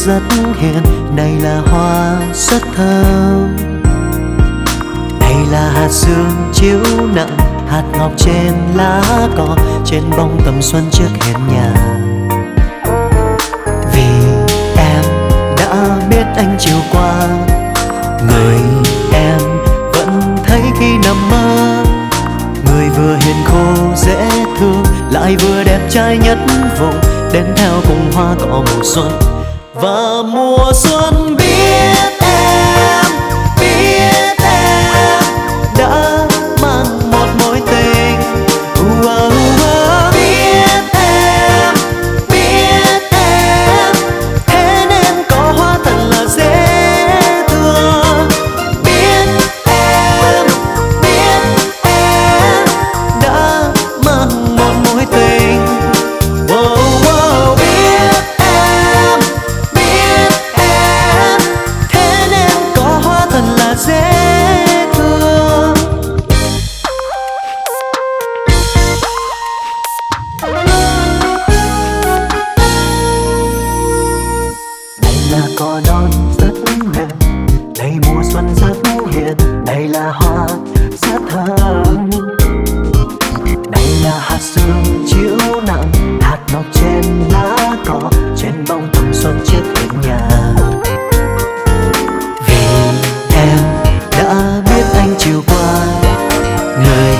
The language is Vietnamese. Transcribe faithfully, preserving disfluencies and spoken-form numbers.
rất hiền. Này là hoa rất thơm, này là hạt sương chiếu nặng, hạt ngọc trên lá cỏ, trên bông tầm xuân trước hiên nhà. Vì em đã biết anh chiều qua, người em vẫn thấy khi nằm mơ. Người vừa hiền khô dễ thương, lại vừa đẹp trai nhất vùng, đến theo cùng hoa cỏ mùa xuân. Và mùa xuân biết em, biết em đã mang một mối tình. uh, uh, uh. Biết em, biết em, thế nên có hoa thật là dễ thương. Biết em, biết em đã mang một mối tình. Wow, wow. Biết em, biết em, thế nên có hoa thật là dễ thương. Đây là cỏ non rất mềm, đây mùa xuân rất hiền. Đây là hoa rất thơm, đây là hạt sương chiếu nặng, hạt ngọc trên lá cỏ, trên bông tầm xuân trước hiên nhà. Vì em đã biết anh chiều qua, người